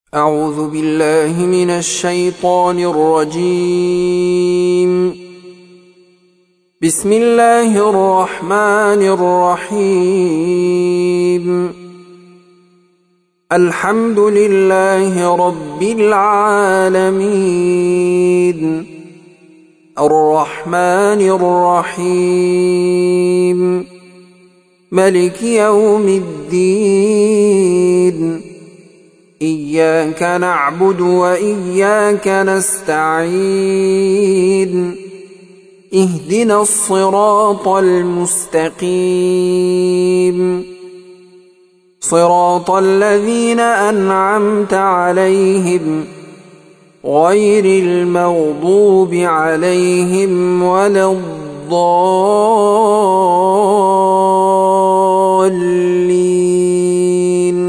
أعوذ بالله من الشيطان الرجيم. بسم الله الرحمن الرحيم. الحمد لله رب العالمين، الرحمن الرحيم، ملك يوم الدين. إياك نعبد وإياك نستعين. اهدنا الصراط المستقيم، صراط الذين أنعمت عليهم غير المغضوب عليهم ولا الضالين.